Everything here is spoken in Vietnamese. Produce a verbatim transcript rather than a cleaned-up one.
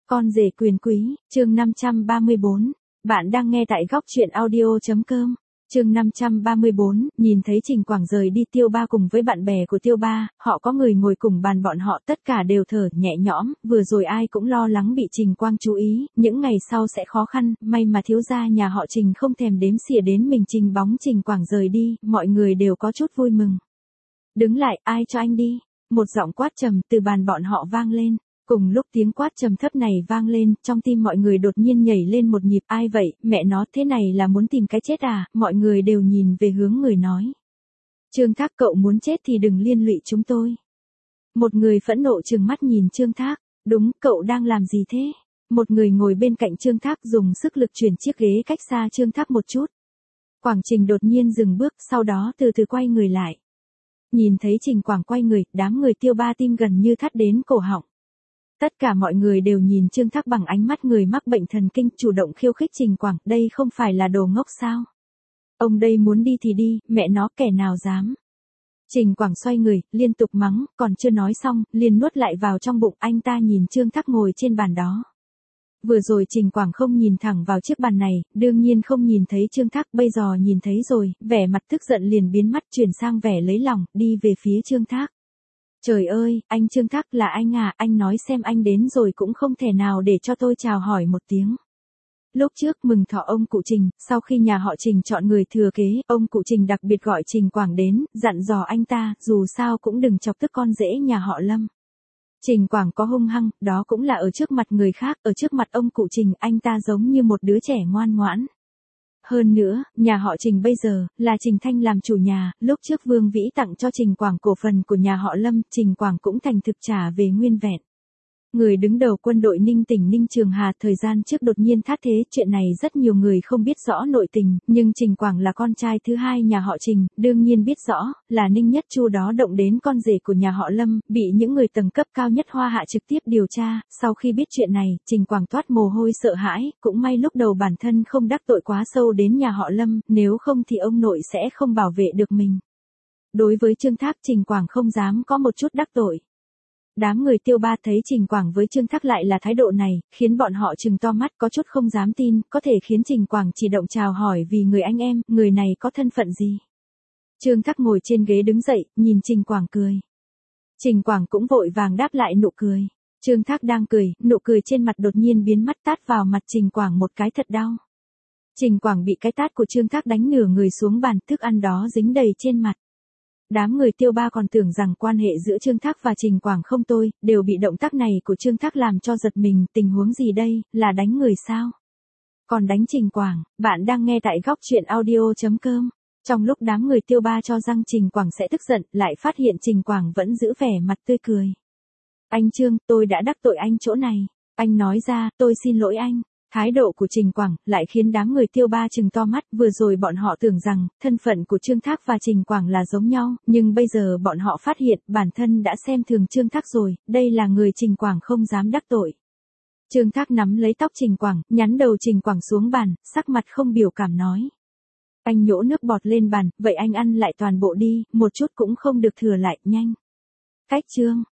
Con rể quyền quý, chương năm trăm ba mươi bốn. Bạn đang nghe tại góc truyện audio chấm com. Chương năm trăm ba mươi bốn, nhìn thấy Trình Quảng rời đi Tiêu Ba cùng với bạn bè của Tiêu Ba, họ có người ngồi cùng bàn bọn họ tất cả đều thở nhẹ nhõm, vừa rồi ai cũng lo lắng bị Trình Quang chú ý, những ngày sau sẽ khó khăn, may mà thiếu gia nhà họ Trình không thèm đếm xỉa đến mình Trình bóng Trình Quảng rời đi, mọi người đều có chút vui mừng. Đứng lại, ai cho anh đi? Một giọng quát trầm từ bàn bọn họ vang lên. Cùng lúc tiếng quát trầm thấp này vang lên, trong tim mọi người đột nhiên nhảy lên một nhịp, ai vậy, mẹ nó, thế này là muốn tìm cái chết à, mọi người đều nhìn về hướng người nói. Trương Thác, cậu muốn chết thì đừng liên lụy chúng tôi. Một người phẫn nộ trừng mắt nhìn Trương Thác, đúng, cậu đang làm gì thế? Một người ngồi bên cạnh Trương Thác dùng sức lực chuyển chiếc ghế cách xa Trương Thác một chút. Quảng Trình đột nhiên dừng bước, sau đó từ từ quay người lại. Nhìn thấy Trình Quảng quay người, đám người Tiêu Ba tim gần như thắt đến cổ họng. Tất cả mọi người đều nhìn Trương Thác bằng ánh mắt người mắc bệnh thần kinh, chủ động khiêu khích Trình Quảng, đây không phải là đồ ngốc sao? Ông đây muốn đi thì đi, mẹ nó, kẻ nào dám. Trình Quảng xoay người, liên tục mắng, còn chưa nói xong, liền nuốt lại vào trong bụng, anh ta nhìn Trương Thác ngồi trên bàn đó. Vừa rồi Trình Quảng không nhìn thẳng vào chiếc bàn này, đương nhiên không nhìn thấy Trương Thác, bây giờ nhìn thấy rồi, vẻ mặt tức giận liền biến mất chuyển sang vẻ lấy lòng, đi về phía Trương Thác. Trời ơi, anh Trương Thác, là anh à, anh nói xem, anh đến rồi cũng không thể nào để cho tôi chào hỏi một tiếng. Lúc trước mừng thọ ông cụ Trình, sau khi nhà họ Trình chọn người thừa kế, ông cụ Trình đặc biệt gọi Trình Quảng đến, dặn dò anh ta, dù sao cũng đừng chọc tức con rể nhà họ Lâm. Trình Quảng có hung hăng, đó cũng là ở trước mặt người khác, ở trước mặt ông cụ Trình, anh ta giống như một đứa trẻ ngoan ngoãn. Hơn nữa, nhà họ Trình bây giờ, là Trình Thanh làm chủ nhà, lúc trước Vương Vĩ tặng cho Trình Quảng cổ phần của nhà họ Lâm, Trình Quảng cũng thành thực trả về nguyên vẹn. Người đứng đầu quân đội Ninh tỉnh Ninh Trường Hà thời gian trước đột nhiên thát thế, chuyện này rất nhiều người không biết rõ nội tình, nhưng Trình Quảng là con trai thứ hai nhà họ Trình, đương nhiên biết rõ, là Ninh Nhất Chu đó động đến con rể của nhà họ Lâm, bị những người tầng cấp cao nhất Hoa Hạ trực tiếp điều tra, sau khi biết chuyện này, Trình Quảng toát mồ hôi sợ hãi, cũng may lúc đầu bản thân không đắc tội quá sâu đến nhà họ Lâm, nếu không thì ông nội sẽ không bảo vệ được mình. Đối với Trương Thác, Trình Quảng không dám có một chút đắc tội. Đám người Tiêu Ba thấy Trình Quảng với Trương Thác lại là thái độ này, khiến bọn họ trừng to mắt, có chút không dám tin, có thể khiến Trình Quảng chỉ động chào hỏi vì người anh em, người này có thân phận gì. Trương Thác ngồi trên ghế đứng dậy, nhìn Trình Quảng cười. Trình Quảng cũng vội vàng đáp lại nụ cười. Trương Thác đang cười, nụ cười trên mặt đột nhiên biến mất, tát vào mặt Trình Quảng một cái thật đau. Trình Quảng bị cái tát của Trương Thác đánh nửa người xuống bàn, thức ăn đó dính đầy trên mặt. Đám người Tiêu Ba còn tưởng rằng quan hệ giữa Trương Thác và Trình Quảng không tồi, đều bị động tác này của Trương Thác làm cho giật mình, tình huống gì đây, là đánh người sao? Còn đánh Trình Quảng, bạn đang nghe tại góc truyện audio chấm com. Trong lúc đám người Tiêu Ba cho rằng Trình Quảng sẽ tức giận, lại phát hiện Trình Quảng vẫn giữ vẻ mặt tươi cười. Anh Trương, tôi đã đắc tội anh chỗ này. Anh nói ra, tôi xin lỗi anh. Thái độ của Trình Quảng lại khiến đám người Tiêu Ba trừng to mắt, vừa rồi bọn họ tưởng rằng thân phận của Trương Thác và Trình Quảng là giống nhau, nhưng bây giờ bọn họ phát hiện bản thân đã xem thường Trương Thác rồi, đây là người Trình Quảng không dám đắc tội. Trương Thác nắm lấy tóc Trình Quảng, nhắn đầu Trình Quảng xuống bàn, sắc mặt không biểu cảm nói. Anh nhổ nước bọt lên bàn, vậy anh ăn lại toàn bộ đi, một chút cũng không được thừa lại, nhanh. Cách Trương